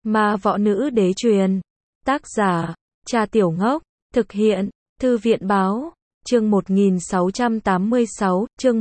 Ma võ nữ đế truyền. Tác giả, Cha Tiểu Ngốc. Thực hiện, Thư viện báo. Chương 1686, chương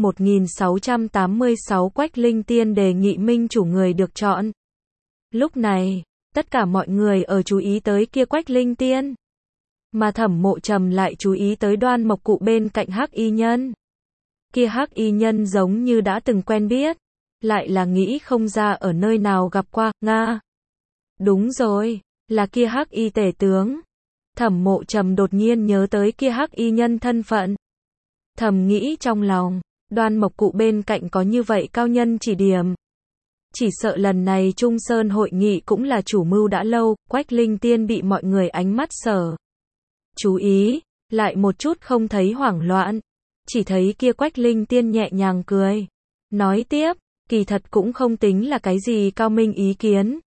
1686 Quách Linh Tiên đề nghị minh chủ người được chọn. Lúc này, tất cả mọi người ở chú ý tới kia Quách Linh Tiên. Mà Thẩm Mộ Trầm lại chú ý tới Đoan Mộc Cụ bên cạnh Hắc Y Nhân. Kia Hắc Y Nhân giống như đã từng quen biết, lại là nghĩ không ra ở nơi nào gặp qua, nga. Đúng rồi, là kia Hắc Y tể tướng. Thẩm Mộ Trầm đột nhiên nhớ tới kia Hắc Y Nhân thân phận. Thầm nghĩ trong lòng, Đoan Mộc Cụ bên cạnh có như vậy cao nhân chỉ điểm. Chỉ sợ lần này Trung Sơn hội nghị cũng là chủ mưu đã lâu, Quách Linh Tiên bị mọi người ánh mắt sở chú ý, lại một chút không thấy hoảng loạn. Chỉ thấy kia Quách Linh Tiên nhẹ nhàng cười. Nói tiếp, kỳ thật cũng không tính là cái gì cao minh ý kiến.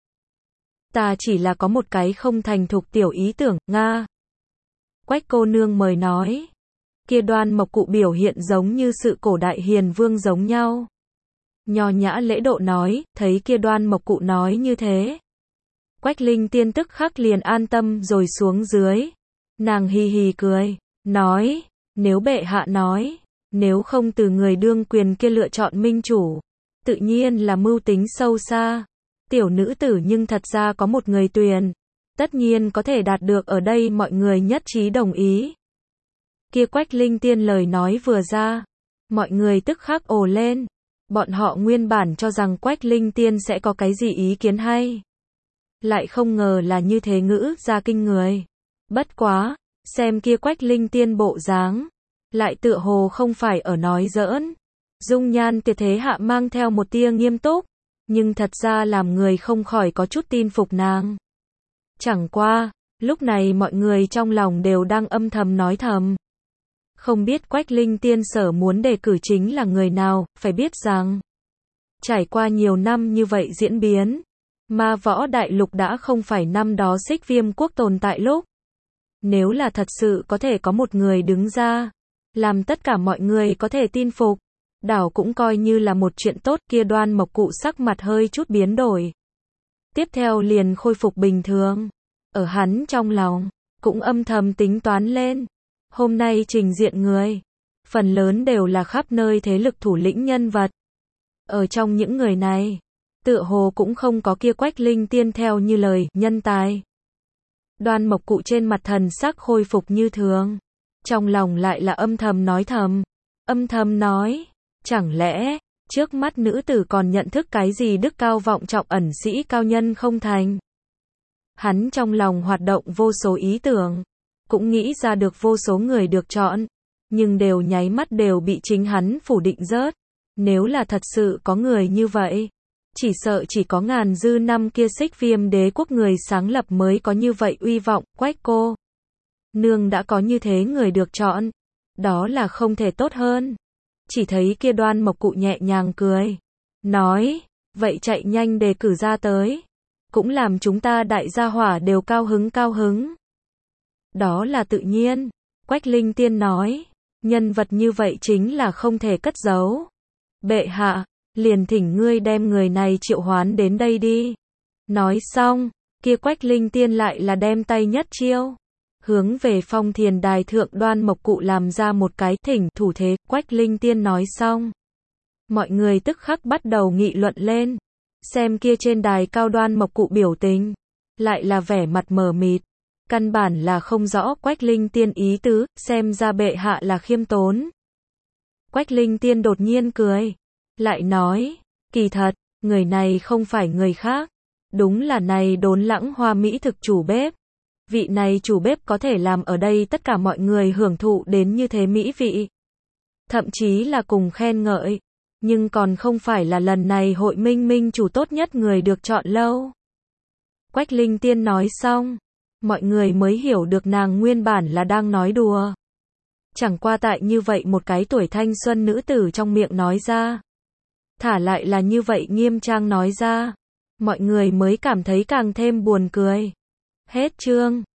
Ta chỉ là có một cái không thành thục tiểu ý tưởng, nga. Quách cô nương mời nói. Kia Đoan Mộc Cụ biểu hiện giống như sự cổ đại hiền vương giống nhau. Nho nhã lễ độ nói, thấy kia Đoan Mộc Cụ nói như thế. Quách Linh Tiên tức khắc liền an tâm rồi xuống dưới. Nàng hì hì cười, nói, nếu bệ hạ nói, nếu không từ người đương quyền kia lựa chọn minh chủ, tự nhiên là mưu tính sâu xa. Tiểu nữ tử nhưng thật ra có một người tuyển, tất nhiên có thể đạt được ở đây mọi người nhất trí đồng ý. Kia Quách Linh Tiên lời nói vừa ra, mọi người tức khắc ồ lên. Bọn họ nguyên bản cho rằng Quách Linh Tiên sẽ có cái gì ý kiến hay. Lại không ngờ là như thế ngữ ra kinh người. Bất quá, xem kia Quách Linh Tiên bộ dáng, lại tựa hồ không phải ở nói giỡn. Dung nhan tuyệt thế hạ mang theo một tia nghiêm túc, nhưng thật ra làm người không khỏi có chút tin phục nàng. Chẳng qua, lúc này mọi người trong lòng đều đang âm thầm nói thầm. Không biết Quách Linh Tiên sở muốn đề cử chính là người nào, phải biết rằng, trải qua nhiều năm như vậy diễn biến, Ma Võ Đại Lục đã không phải năm đó Xích Viêm Quốc tồn tại lúc. Nếu là thật sự có thể có một người đứng ra, làm tất cả mọi người có thể tin phục, đảo cũng coi như là một chuyện tốt. Kia Đoan Mộc Cụ sắc mặt hơi chút biến đổi. Tiếp theo liền khôi phục bình thường. Ở hắn trong lòng, cũng âm thầm tính toán lên. Hôm nay trình diện người, phần lớn đều là khắp nơi thế lực thủ lĩnh nhân vật. Ở trong những người này, tựa hồ cũng không có kia Quách Linh Tiên theo như lời, nhân tài. Đoan Mộc Cụ trên mặt thần sắc khôi phục như thường. Trong lòng lại là âm thầm nói, chẳng lẽ, trước mắt nữ tử còn nhận thức cái gì đức cao vọng trọng ẩn sĩ cao nhân không thành. Hắn trong lòng hoạt động vô số ý tưởng, cũng nghĩ ra được vô số người được chọn, nhưng đều nháy mắt đều bị chính hắn phủ định rớt. Nếu là thật sự có người như vậy, chỉ sợ chỉ có ngàn dư năm kia Xích Viêm Đế quốc người sáng lập mới có như vậy uy vọng. Quách cô nương đã có như thế người được chọn, đó là không thể tốt hơn. Chỉ thấy kia Đoan Mộc Cụ nhẹ nhàng cười, nói, vậy chạy nhanh đề cử ra tới, cũng làm chúng ta đại gia hỏa đều cao hứng. Đó là tự nhiên, Quách Linh Tiên nói, nhân vật như vậy chính là không thể cất giấu. Bệ hạ, liền thỉnh ngươi đem người này triệu hoán đến đây đi. Nói xong, kia Quách Linh Tiên lại là đem tay nhất chiêu, hướng về Phong Thiền Đài thượng Đoan Mộc Cụ làm ra một cái thỉnh thủ thế. Quách Linh Tiên nói xong, mọi người tức khắc bắt đầu nghị luận lên. Xem kia trên đài cao Đoan Mộc Cụ biểu tình, lại là vẻ mặt mờ mịt, căn bản là không rõ Quách Linh Tiên ý tứ, xem ra bệ hạ là khiêm tốn. Quách Linh Tiên đột nhiên cười, lại nói, kỳ thật, người này không phải người khác, đúng là này Đốn Lãng Hoa Mỹ thực chủ bếp. Vị này chủ bếp có thể làm ở đây tất cả mọi người hưởng thụ đến như thế mỹ vị. Thậm chí là cùng khen ngợi, nhưng còn không phải là lần này hội minh chủ tốt nhất người được chọn lâu. Quách Linh Tiên nói xong, mọi người mới hiểu được nàng nguyên bản là đang nói đùa. Chẳng qua tại như vậy một cái tuổi thanh xuân nữ tử trong miệng nói ra, thả lại là như vậy nghiêm trang nói ra, mọi người mới cảm thấy càng thêm buồn cười. Hết chương.